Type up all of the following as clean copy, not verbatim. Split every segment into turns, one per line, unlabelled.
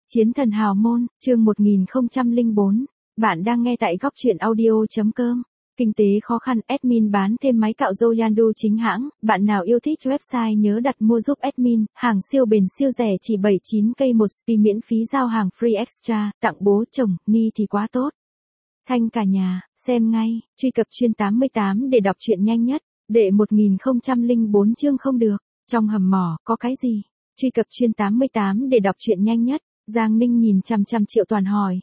Chiến thần hào môn, chương 1004. Bạn đang nghe tại góc truyện audio.com. Kinh tế khó khăn, admin bán thêm máy cạo râu Yandu chính hãng. Bạn nào yêu thích website nhớ đặt mua giúp admin. Hàng siêu bền siêu rẻ chỉ 79k một spi, miễn phí giao hàng free extra. Tặng bố chồng, ni thì quá tốt. Thanh cả nhà, xem ngay. Truy cập chuyên 88 để đọc truyện nhanh nhất. Đệ 1004 chương không được. Trong hầm mỏ có cái gì? Truy cập chuyên 88 để đọc truyện nhanh nhất. Giang Ninh nhìn chằm chằm Triệu Toàn hỏi.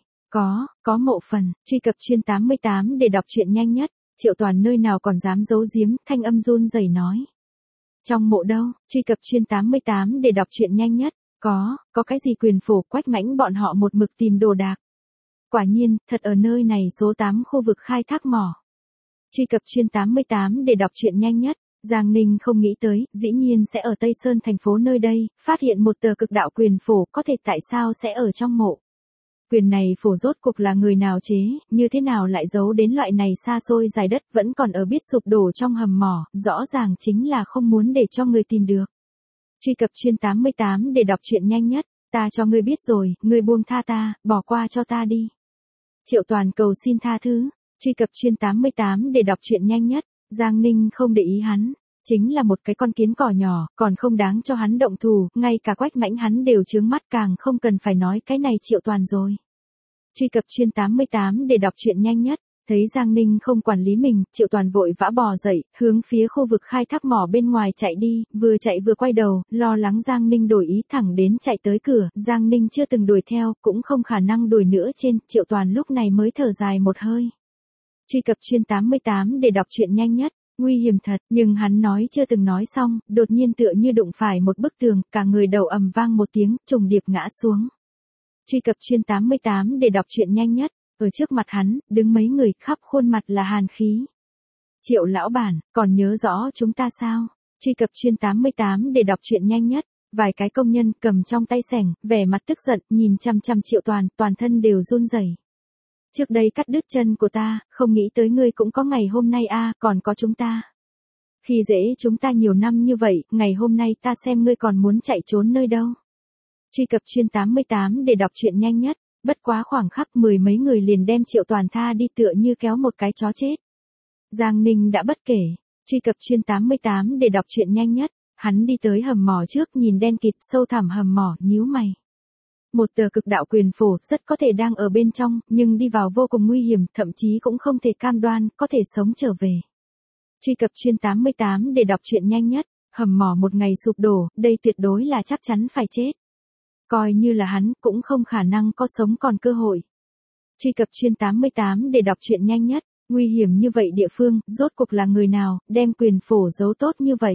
Có mộ phần. Truy cập chuyên 88 để đọc truyện nhanh nhất. Triệu Toàn nơi nào còn dám giấu giếm, thanh âm run rẩy nói. Trong mộ đâu? Truy cập chuyên 88 để đọc truyện nhanh nhất. Có cái gì? Quyền Phổ, Quách Mãnh bọn họ một mực tìm đồ đạc. Quả nhiên, thật ở nơi này số 8 khu vực khai thác mỏ. Truy cập chuyên 88 để đọc truyện nhanh nhất. Giang Ninh không nghĩ tới, dĩ nhiên sẽ ở Tây Sơn thành phố nơi đây, phát hiện một tờ cực đạo quyền phổ, có thể tại sao sẽ ở trong mộ. Quyền này phổ rốt cuộc là người nào chế, như thế nào lại giấu đến loại này xa xôi dài đất, vẫn còn ở biết sụp đổ trong hầm mỏ, rõ ràng chính là không muốn để cho người tìm được. Truy cập chuyên 88 để đọc truyện nhanh nhất. Ta cho ngươi biết rồi, ngươi buông tha ta, bỏ qua cho ta đi. Triệu Toàn cầu xin tha thứ. Truy cập chuyên 88 để đọc truyện nhanh nhất. Giang Ninh không để ý hắn, chính là một cái con kiến cỏ nhỏ, còn không đáng cho hắn động thủ, ngay cả Quách Mãnh hắn đều chướng mắt, càng không cần phải nói cái này Triệu Toàn rồi. Truy cập chuyên 88 để đọc truyện nhanh nhất. Thấy Giang Ninh không quản lý mình, Triệu Toàn vội vã bò dậy, hướng phía khu vực khai thác mỏ bên ngoài chạy đi, vừa chạy vừa quay đầu, lo lắng Giang Ninh đổi ý, thẳng đến chạy tới cửa. Giang Ninh chưa từng đuổi theo, cũng không khả năng đuổi nữa trên, Triệu Toàn lúc này mới thở dài một hơi. Truy cập chuyên 88 để đọc truyện nhanh nhất. Nguy hiểm thật, nhưng hắn nói chưa từng nói xong, đột nhiên tựa như đụng phải một bức tường, cả người đầu ầm vang một tiếng, trùng điệp ngã xuống. Truy cập chuyên 88 để đọc truyện nhanh nhất. Ở trước mặt hắn, đứng mấy người, khắp khuôn mặt là hàn khí. Triệu lão bản, còn nhớ rõ chúng ta sao? Truy cập chuyên 88 để đọc truyện nhanh nhất. Vài cái công nhân cầm trong tay xẻng, vẻ mặt tức giận, nhìn chằm chằm Triệu Toàn, toàn thân đều run rẩy. Trước đây cắt đứt chân của ta, không nghĩ tới ngươi cũng có ngày hôm nay a, còn có chúng ta. Khi dễ chúng ta nhiều năm như vậy, ngày hôm nay ta xem ngươi còn muốn chạy trốn nơi đâu. Truy cập chuyên 88 để đọc truyện nhanh nhất. Bất quá khoảng khắc, mười mấy người liền đem Triệu Toàn tha đi, tựa như kéo một cái chó chết. Giang Ninh đã bất kể. Truy cập chuyên 88 để đọc truyện nhanh nhất. Hắn đi tới hầm mỏ trước, nhìn đen kịt sâu thẳm hầm mỏ, nhíu mày. Một tờ cực đạo quyền phổ, rất có thể đang ở bên trong, nhưng đi vào vô cùng nguy hiểm, thậm chí cũng không thể cam đoan, có thể sống trở về. Truy cập chuyên 88 để đọc truyện nhanh nhất. Hầm mỏ một ngày sụp đổ, đây tuyệt đối là chắc chắn phải chết. Coi như là hắn, cũng không khả năng có sống còn cơ hội. Truy cập chuyên 88 để đọc truyện nhanh nhất. Nguy hiểm như vậy địa phương, rốt cuộc là người nào, đem quyền phổ giấu tốt như vậy.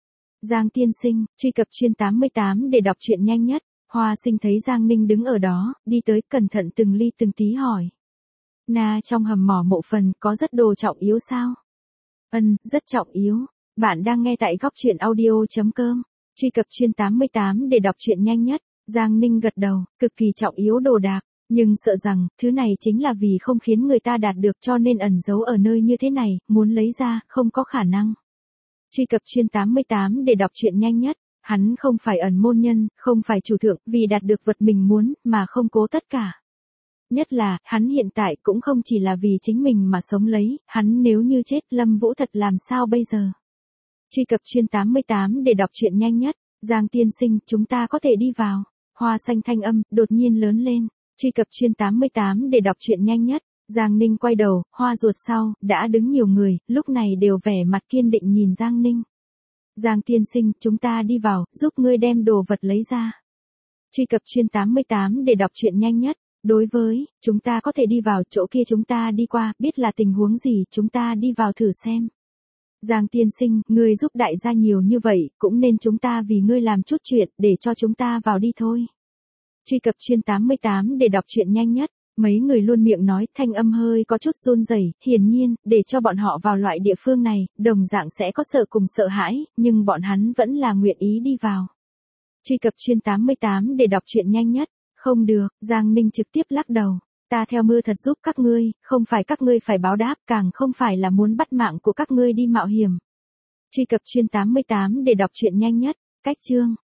Giang tiên sinh, truy cập chuyên 88 để đọc truyện nhanh nhất. Hoa Sinh thấy Giang Ninh đứng ở đó, đi tới, cẩn thận từng ly từng tí hỏi. Trong hầm mỏ mộ phần, có rất đồ trọng yếu sao? Rất trọng yếu. Bạn đang nghe tại góc truyện audio.com. Truy cập chuyên 88 để đọc truyện nhanh nhất. Giang Ninh gật đầu, cực kỳ trọng yếu đồ đạc, nhưng sợ rằng, thứ này chính là vì không khiến người ta đạt được cho nên ẩn giấu ở nơi như thế này, muốn lấy ra, không có khả năng. Truy cập chuyên 88 để đọc truyện nhanh nhất. Hắn không phải ẩn môn nhân, không phải chủ thượng, vì đạt được vật mình muốn, mà không cố tất cả. Nhất là, hắn hiện tại cũng không chỉ là vì chính mình mà sống lấy, hắn nếu như chết, Lâm Vũ thật làm sao bây giờ? Truy cập chuyên 88 để đọc truyện nhanh nhất. Giang tiên sinh, chúng ta có thể đi vào. Hoa Xanh thanh âm, đột nhiên lớn lên. Truy cập chuyên 88 để đọc truyện nhanh nhất. Giang Ninh quay đầu, hoa ruột sau, đã đứng nhiều người, lúc này đều vẻ mặt kiên định nhìn Giang Ninh. Giang tiên sinh, chúng ta đi vào, giúp ngươi đem đồ vật lấy ra. Truy cập chuyên 88 để đọc truyện nhanh nhất. Đối với, chúng ta có thể đi vào, chỗ kia chúng ta đi qua, biết là tình huống gì, chúng ta đi vào thử xem. Giang tiên sinh, ngươi giúp đại gia nhiều như vậy, cũng nên chúng ta vì ngươi làm chút chuyện, để cho chúng ta vào đi thôi. Truy cập chuyên 88 để đọc truyện nhanh nhất. Mấy người luôn miệng nói, thanh âm hơi có chút run rẩy, hiển nhiên, để cho bọn họ vào loại địa phương này, đồng dạng sẽ có sợ cùng sợ hãi, nhưng bọn hắn vẫn là nguyện ý đi vào. Truy cập chuyên 88 để đọc truyện nhanh nhất. Không được, Giang Ninh trực tiếp lắc đầu. Ta theo mưa thật giúp các ngươi, không phải các ngươi phải báo đáp, càng không phải là muốn bắt mạng của các ngươi đi mạo hiểm. Truy cập chuyên 88 để đọc truyện nhanh nhất. Cách chương.